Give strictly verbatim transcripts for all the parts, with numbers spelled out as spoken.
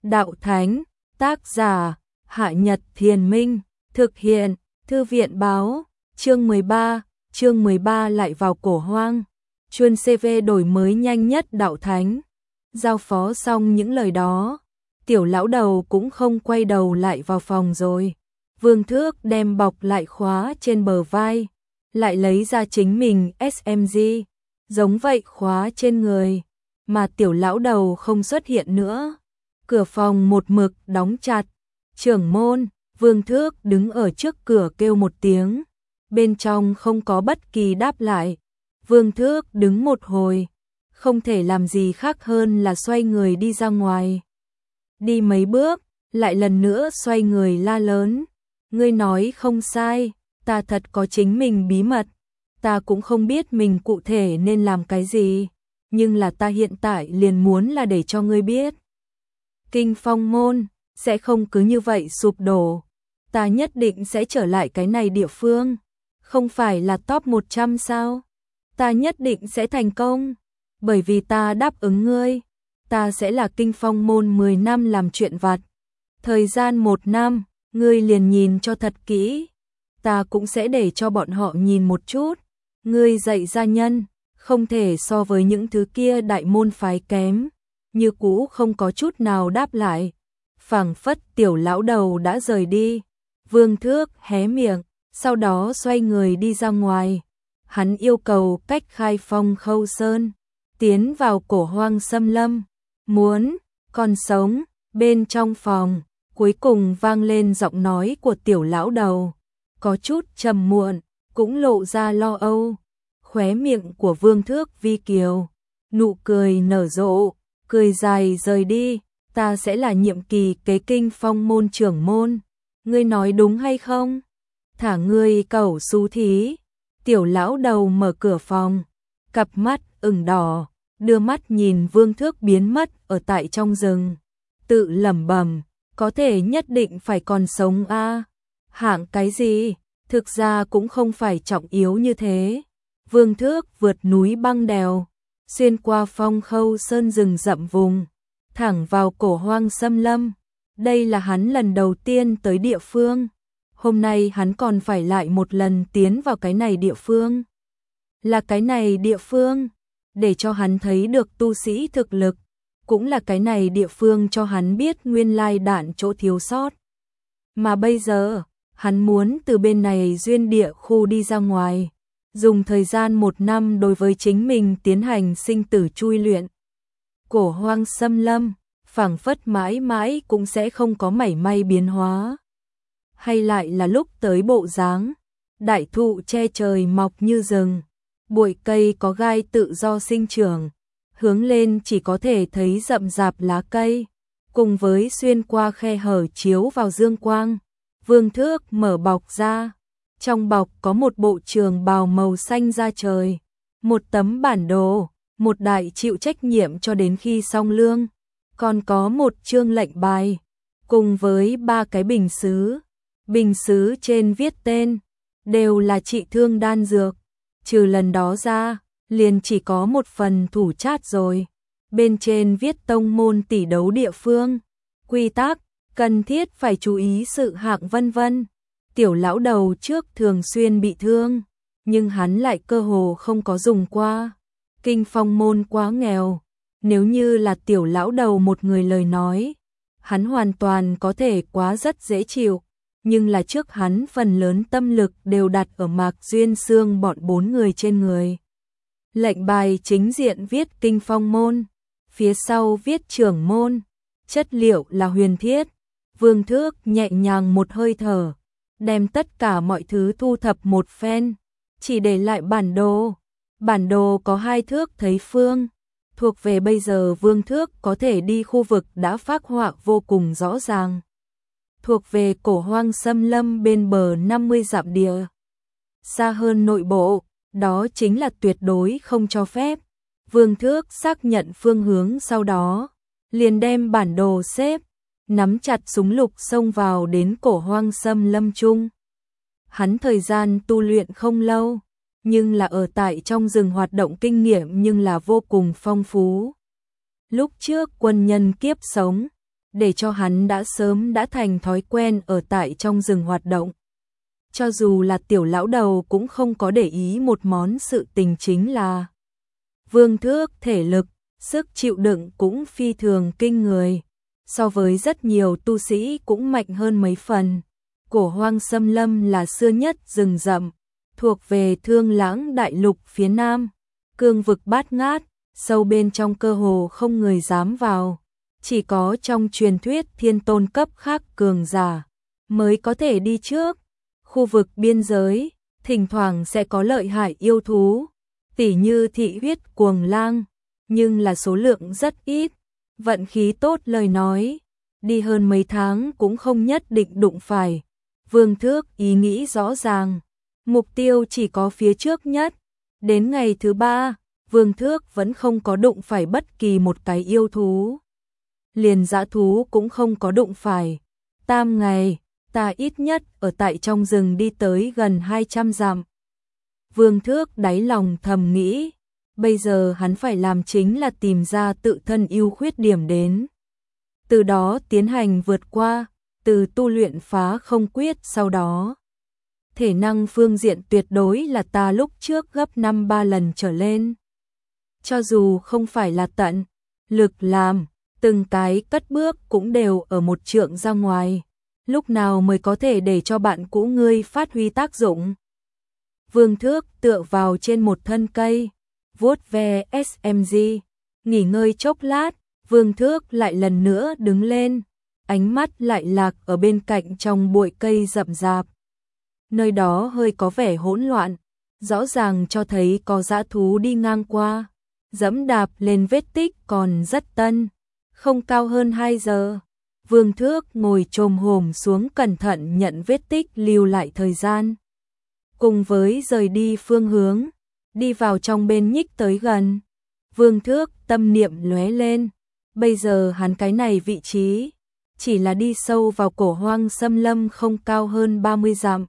Đạo Thánh, tác giả, Hạ Nhật Thiền Minh, thực hiện, Thư viện báo, chương mười ba, chương mười ba lại vào Cổ Hoang. Chuyên xê vê đổi mới nhanh nhất Đạo Thánh. Giao phó xong những lời đó, tiểu lão đầu cũng không quay đầu lại vào phòng rồi. Vương Thước đem bọc lại khóa trên bờ vai, lại lấy ra chính mình ét em giê, giống vậy khóa trên người, mà tiểu lão đầu không xuất hiện nữa. Cửa phòng một mực đóng chặt. Trưởng môn, Vương Thước đứng ở trước cửa kêu một tiếng, bên trong không có bất kỳ đáp lại. Vương Thước đứng một hồi, không thể làm gì khác hơn là xoay người đi ra ngoài. Đi mấy bước, lại lần nữa xoay người la lớn, ngươi nói không sai, ta thật có chính mình bí mật, ta cũng không biết mình cụ thể nên làm cái gì, nhưng là ta hiện tại liền muốn là để cho ngươi biết. Kinh Phong môn sẽ không cứ như vậy sụp đổ, ta nhất định sẽ trở lại cái này địa phương, không phải là top một trăm sao? Ta nhất định sẽ thành công, bởi vì ta đáp ứng ngươi, ta sẽ là Kinh Phong môn mười năm làm chuyện vặt. Thời gian một năm, ngươi liền nhìn cho thật kỹ, ta cũng sẽ để cho bọn họ nhìn một chút, ngươi dạy gia nhân, không thể so với những thứ kia đại môn phái kém. Như cũ không có chút nào đáp lại, phảng phất tiểu lão đầu đã rời đi. Vương Thước hé miệng, sau đó xoay người đi ra ngoài. Hắn yêu cầu cách khai phong khâu sơn, tiến vào Cổ Hoang xâm lâm, muốn còn sống. Bên trong phòng, cuối cùng vang lên giọng nói của tiểu lão đầu, có chút trầm muộn, cũng lộ ra lo âu. Khóe miệng của Vương Thước vi kiều, nụ cười nở rộ, cười dài rời đi, ta sẽ là nhiệm kỳ kế Kinh Phong môn trưởng môn, ngươi nói đúng hay không? Thả ngươi cẩu xú thí. Tiểu lão đầu mở cửa phòng, cặp mắt ửng đỏ, đưa mắt nhìn Vương Thước biến mất ở tại trong rừng, tự lẩm bẩm, có thể nhất định phải còn sống a. À? Hạng cái gì, thực ra cũng không phải trọng yếu như thế. Vương Thước vượt núi băng đèo, xuyên qua phong khâu sơn rừng rậm vùng, thẳng vào Cổ Hoang xâm lâm. Đây là hắn lần đầu tiên tới địa phương. Hôm nay hắn còn phải lại một lần tiến vào cái này địa phương. Là cái này địa phương, để cho hắn thấy được tu sĩ thực lực. Cũng là cái này địa phương cho hắn biết nguyên lai đạn chỗ thiếu sót. Mà bây giờ, hắn muốn từ bên này duyên địa khu đi ra ngoài. Dùng thời gian một năm đối với chính mình tiến hành sinh tử chui luyện. Cổ Hoang xâm lâm, phảng phất mãi mãi cũng sẽ không có mảy may biến hóa. Hay lại là lúc tới bộ dáng, đại thụ che trời mọc như rừng, bụi cây có gai tự do sinh trưởng, hướng lên chỉ có thể thấy rậm rạp lá cây, cùng với xuyên qua khe hở chiếu vào dương quang. Vương Thước mở bọc ra. Trong bọc có một bộ trường bào màu xanh da trời, một tấm bản đồ, một đại chịu trách nhiệm cho đến khi xong lương, còn có một chương lệnh bài, cùng với ba cái bình sứ. Bình sứ trên viết tên, đều là trị thương đan dược, trừ lần đó ra, liền chỉ có một phần thủ chát rồi. Bên trên viết tông môn tỷ đấu địa phương, quy tắc, cần thiết phải chú ý sự hạng vân vân. Tiểu lão đầu trước thường xuyên bị thương, nhưng hắn lại cơ hồ không có dùng qua. Kinh Phong môn quá nghèo, nếu như là tiểu lão đầu một người lời nói, hắn hoàn toàn có thể quá rất dễ chịu, nhưng là trước hắn phần lớn tâm lực đều đặt ở Mạc Duyên Xương bọn bốn người trên người. Lệnh bài chính diện viết Kinh Phong môn, phía sau viết trưởng môn, chất liệu là huyền thiết. Vương Thước nhẹ nhàng một hơi thở, đem tất cả mọi thứ thu thập một phen, chỉ để lại bản đồ. Bản đồ có hai thước thấy phương, thuộc về bây giờ Vương Thước có thể đi khu vực đã phác họa vô cùng rõ ràng. Thuộc về Cổ Hoang xâm lâm bên bờ năm mươi dặm địa. Xa hơn nội bộ, đó chính là tuyệt đối không cho phép. Vương Thước xác nhận phương hướng sau đó, liền đem bản đồ xếp, nắm chặt súng lục xông vào đến Cổ Hoang xâm lâm chung. Hắn thời gian tu luyện không lâu, nhưng là ở tại trong rừng hoạt động kinh nghiệm nhưng là vô cùng phong phú. Lúc trước quân nhân kiếp sống, để cho hắn đã sớm đã thành thói quen ở tại trong rừng hoạt động. Cho dù là tiểu lão đầu cũng không có để ý một món sự tình chính là Vương Thước thể lực, sức chịu đựng cũng phi thường kinh người, so với rất nhiều tu sĩ cũng mạnh hơn mấy phần. Cổ Hoang Xâm Lâm là xưa nhất rừng rậm, thuộc về Thương Lãng đại lục phía nam, cương vực bát ngát, sâu bên trong cơ hồ không người dám vào, chỉ có trong truyền thuyết thiên tôn cấp khác cường giả mới có thể đi trước. Khu vực biên giới, thỉnh thoảng sẽ có lợi hại yêu thú, tỉ như thị huyết cuồng lang, nhưng là số lượng rất ít. Vận khí tốt lời nói, đi hơn mấy tháng cũng không nhất định đụng phải. Vương Thước ý nghĩ rõ ràng, mục tiêu chỉ có phía trước nhất. Đến ngày thứ ba, Vương Thước vẫn không có đụng phải bất kỳ một cái yêu thú. Liền dã thú cũng không có đụng phải. Tam ngày, ta ít nhất ở tại trong rừng đi tới gần hai trăm dặm. Vương Thước đáy lòng thầm nghĩ, bây giờ hắn phải làm chính là tìm ra tự thân ưu khuyết điểm đến. Từ đó tiến hành vượt qua, từ tu luyện phá không quyết sau đó. Thể năng phương diện tuyệt đối là ta lúc trước gấp năm ba lần trở lên. Cho dù không phải là tận lực làm, từng cái cất bước cũng đều ở một trượng ra ngoài. Lúc nào mới có thể để cho bạn cũ ngươi phát huy tác dụng? Vương Thước tựa vào trên một thân cây, vuốt ve ét em giê, nghỉ ngơi chốc lát, Vương Thước lại lần nữa đứng lên, ánh mắt lại lạc ở bên cạnh trong bụi cây rậm rạp. Nơi đó hơi có vẻ hỗn loạn, rõ ràng cho thấy có dã thú đi ngang qua, dẫm đạp lên vết tích còn rất tân, không cao hơn hai giờ. Vương Thước ngồi chồm hổm xuống cẩn thận nhận vết tích lưu lại thời gian. Cùng với rời đi phương hướng, đi vào trong bên nhích tới gần. Vương Thước tâm niệm lóe lên, bây giờ hắn cái này vị trí, chỉ là đi sâu vào Cổ Hoang Xâm Lâm không cao hơn ba mươi dặm.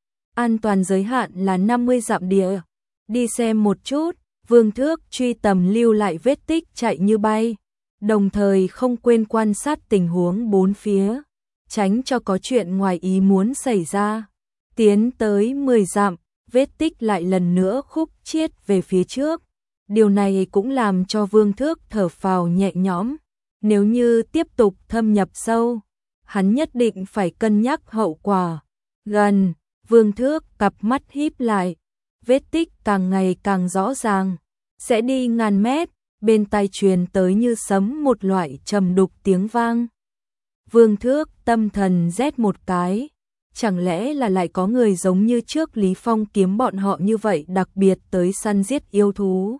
An toàn giới hạn là năm mươi dặm địa. Đi xem một chút, Vương Thước truy tầm lưu lại vết tích chạy như bay, đồng thời không quên quan sát tình huống bốn phía, tránh cho có chuyện ngoài ý muốn xảy ra. Tiến tới mười dặm, vết tích lại lần nữa khúc chiết về phía trước. Điều này cũng làm cho Vương Thước thở phào nhẹ nhõm. Nếu như tiếp tục thâm nhập sâu, hắn nhất định phải cân nhắc hậu quả. Gần, Vương Thước cặp mắt híp lại, vết tích càng ngày càng rõ ràng, sẽ đi ngàn mét, bên tai truyền tới như sấm một loại trầm đục tiếng vang. Vương Thước tâm thần rét một cái, chẳng lẽ là lại có người giống như trước Lý Phong kiếm bọn họ như vậy đặc biệt tới săn giết yêu thú?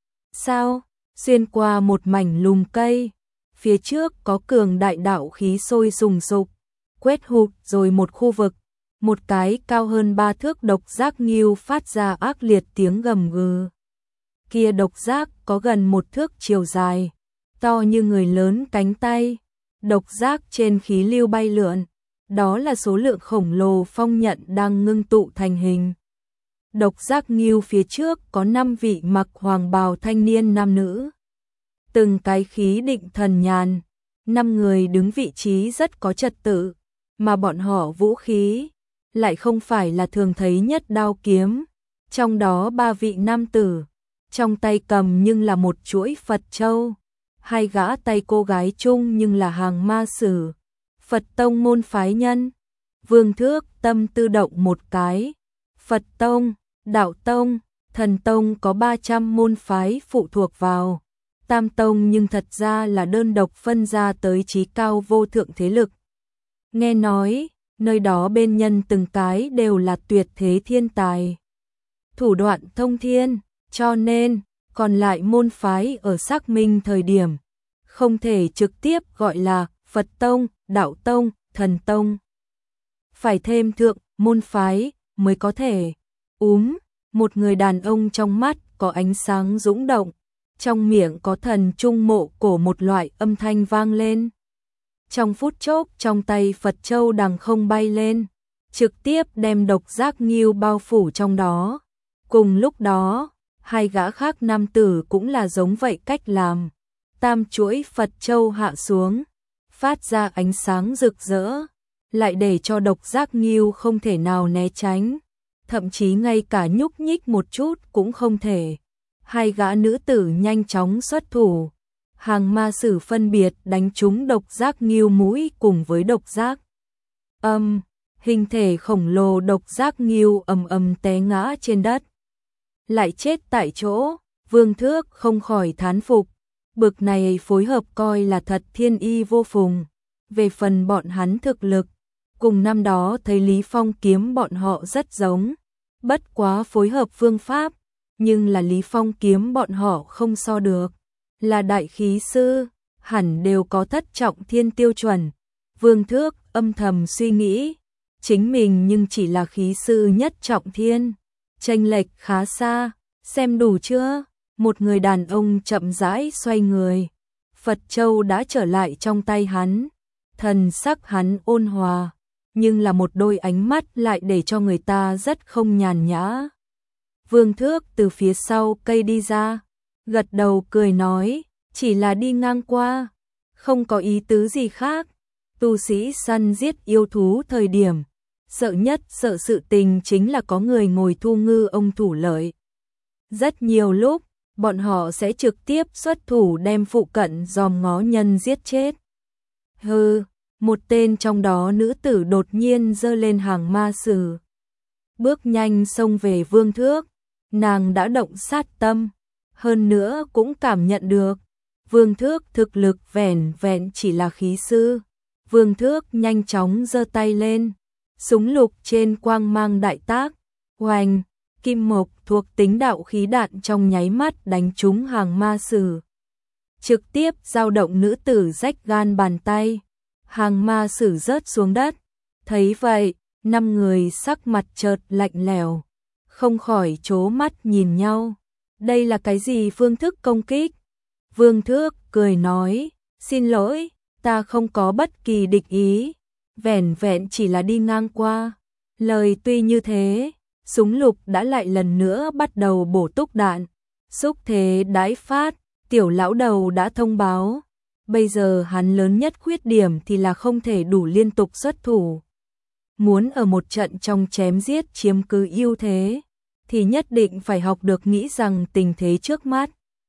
Sao? Xuyên qua một mảnh lùm cây, phía trước có cường đại đạo khí sôi sùng sục, quét hụt rồi một khu vực, một cái cao hơn ba thước độc giác nghưu phát ra ác liệt tiếng gầm gừ. Kia độc giác có gần một thước chiều dài, to như người lớn cánh tay, độc giác trên khí lưu bay lượn, đó là số lượng khổng lồ phong nhận đang ngưng tụ thành hình. Độc giác nghưu phía trước có năm vị mặc hoàng bào thanh niên nam nữ, từng cái khí định thần nhàn, năm người đứng vị trí rất có trật tự, mà bọn họ vũ khí lại không phải là thường thấy nhất đao kiếm, trong đó ba vị nam tử, trong tay cầm nhưng là một chuỗi Phật châu, hai gã tay cô gái chung nhưng là hàng ma sử, Phật tông môn phái nhân. Vương Thước tâm tư động một cái, Phật tông, Đạo tông, Thần tông có ba trăm môn phái phụ thuộc vào, Tam tông nhưng thật ra là đơn độc phân ra tới chí cao vô thượng thế lực. Nghe nói, nơi đó bên nhân từng cái đều là tuyệt thế thiên tài, thủ đoạn thông thiên, cho nên còn lại môn phái ở xác minh thời điểm không thể trực tiếp gọi là Phật tông, Đạo tông, Thần tông, phải thêm thượng môn phái mới có thể. Úm, một người đàn ông trong mắt có ánh sáng dũng động, trong miệng có thần trung mộ cổ một loại âm thanh vang lên. Trong phút chốc trong tay Phật châu đằng không bay lên, trực tiếp đem độc giác nghưu bao phủ trong đó. Cùng lúc đó, hai gã khác nam tử cũng là giống vậy cách làm. Tam chuỗi Phật châu hạ xuống, phát ra ánh sáng rực rỡ, lại để cho Độc Giác Ngưu không thể nào né tránh, thậm chí ngay cả nhúc nhích một chút cũng không thể. Hai gã nữ tử nhanh chóng xuất thủ, hàng ma sử phân biệt đánh trúng Độc Giác Ngưu mũi cùng với Độc Giác Âm, hình thể khổng lồ Độc Giác Ngưu ầm ầm té ngã trên đất, lại chết tại chỗ. Vương Thước không khỏi thán phục, bực này phối hợp coi là thật thiên y vô phùng. Về phần bọn hắn thực lực, cùng năm đó thấy Lý Phong kiếm bọn họ rất giống, bất quá phối hợp phương pháp, nhưng là Lý Phong kiếm bọn họ không so được, là đại khí sư, hẳn đều có thất trọng thiên tiêu chuẩn. Vương Thước âm thầm suy nghĩ, chính mình nhưng chỉ là khí sư nhất trọng thiên, chênh lệch khá xa, xem đủ chưa? Một người đàn ông chậm rãi xoay người, Phật Châu đã trở lại trong tay hắn, thần sắc hắn ôn hòa, nhưng là một đôi ánh mắt lại để cho người ta rất không nhàn nhã. Vương Thước từ phía sau cây đi ra, gật đầu cười nói, chỉ là đi ngang qua, không có ý tứ gì khác. Tu sĩ săn giết yêu thú thời điểm, sợ nhất sợ sự tình chính là có người ngồi thu ngư ông thủ lợi. Rất nhiều lúc, bọn họ sẽ trực tiếp xuất thủ đem phụ cận dòm ngó nhân giết chết. Hừ, một tên trong đó nữ tử đột nhiên giơ lên hàng ma sử, bước nhanh xông về Vương Thước, nàng đã động sát tâm, hơn nữa cũng cảm nhận được Vương Thước thực lực vẻn vẹn chỉ là khí sư. Vương Thước nhanh chóng giơ tay lên, súng lục trên quang mang đại tác, oanh, kim mộc thuộc tính đạo khí đạn trong nháy mắt đánh trúng hàng ma sử, trực tiếp dao động nữ tử rách gan bàn tay, hàng ma sử rớt xuống đất. Thấy vậy, năm người sắc mặt chợt lạnh lẽo, không khỏi trố mắt nhìn nhau. Đây là cái gì phương thức công kích? Vương Thước cười nói, xin lỗi, ta không có bất kỳ địch ý, vẻn vẹn chỉ là đi ngang qua. Lời tuy như thế, súng lục đã lại lần nữa bắt đầu bổ túc đạn, xúc thế đãi phát, tiểu lão đầu đã thông báo. Bây giờ hắn lớn nhất khuyết điểm thì là không thể đủ liên tục xuất thủ. Muốn ở một trận trong chém giết chiếm cứ ưu thế, thì nhất định phải học được nghĩ rằng tình thế trước mắt.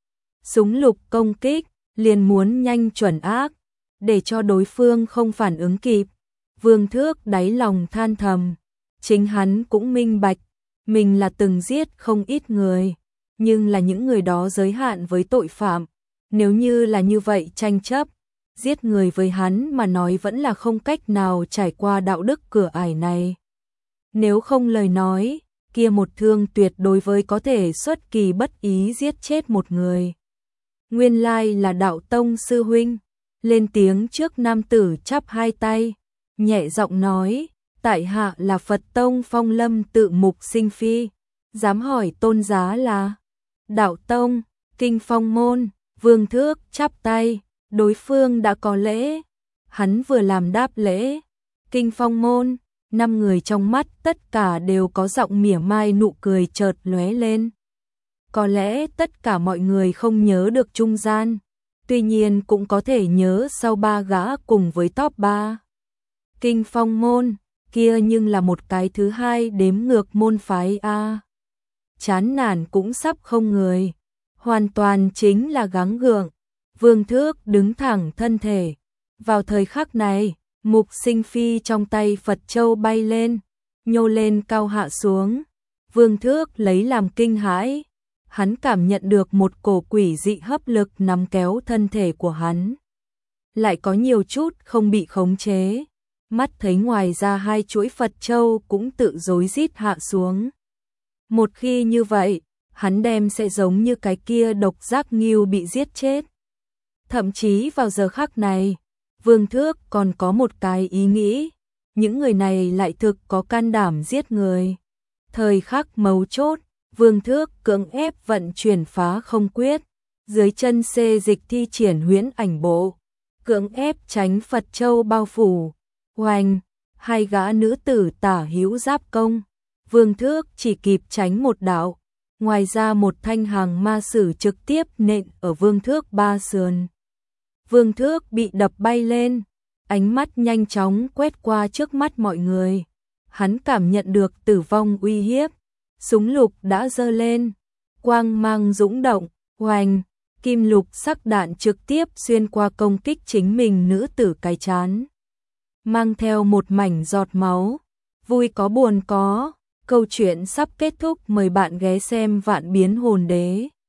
Súng lục công kích, liền muốn nhanh chuẩn ác, để cho đối phương không phản ứng kịp. Vương Thước đáy lòng than thầm, chính hắn cũng minh bạch, mình là từng giết không ít người, nhưng là những người đó giới hạn với tội phạm. Nếu như là như vậy tranh chấp, giết người với hắn mà nói vẫn là không cách nào trải qua đạo đức cửa ải này. Nếu không lời nói, kia một thương tuyệt đối với có thể xuất kỳ bất ý giết chết một người. Nguyên lai là Đạo Tông sư huynh, lên tiếng trước nam tử chắp hai tay, nhẹ giọng nói, tại hạ là Phật Tông Phong Lâm Tự Mục Sinh Phi, dám hỏi tôn giá là Đạo Tông, Kinh Phong Môn. Vương Thước chắp tay, đối phương đã có lễ, hắn vừa làm đáp lễ. Kinh Phong Môn, năm người trong mắt tất cả đều có giọng mỉa mai, nụ cười chợt lóe lên. Có lẽ tất cả mọi người không nhớ được trung gian, tuy nhiên cũng có thể nhớ sau ba gã cùng với top ba. Kinh Phong Môn, kia nhưng là một cái thứ hai đếm ngược môn phái a. Chán nản cũng sắp không người, hoàn toàn chính là gắng gượng. Vương Thước đứng thẳng thân thể. Vào thời khắc này, Mục Sinh Phi trong tay Phật Châu bay lên, nhô lên cao hạ xuống. Vương Thước lấy làm kinh hãi, hắn cảm nhận được một cổ quỷ dị hấp lực nắm kéo thân thể của hắn. Lại có nhiều chút không bị khống chế, mắt thấy ngoài ra hai chuỗi Phật Châu cũng tự rối rít hạ xuống. Một khi như vậy, hắn đem sẽ giống như cái kia Độc Giác Ngưu bị giết chết. Thậm chí vào giờ khắc này, Vương Thước còn có một cái ý nghĩ, những người này lại thực có can đảm giết người. Thời khắc mấu chốt, Vương Thước cưỡng ép vận chuyển phá không quyết, dưới chân xê dịch thi triển huyễn ảnh bộ, cưỡng ép tránh Phật Châu bao phủ. Oanh, hai gã nữ tử tả hữu giáp công, Vương Thước chỉ kịp tránh một đạo, ngoài ra một thanh hàng ma sử trực tiếp nện ở Vương Thước ba sườn. Vương Thước bị đập bay lên, ánh mắt nhanh chóng quét qua trước mắt mọi người. Hắn cảm nhận được tử vong uy hiếp, súng lục đã giơ lên, quang mang dũng động, oanh, kim lục sắc đạn trực tiếp xuyên qua công kích chính mình nữ tử cái chán, mang theo một mảnh giọt máu. Vui có buồn có, câu chuyện sắp kết thúc, mời bạn ghé xem Vạn Biến Hồn Đế.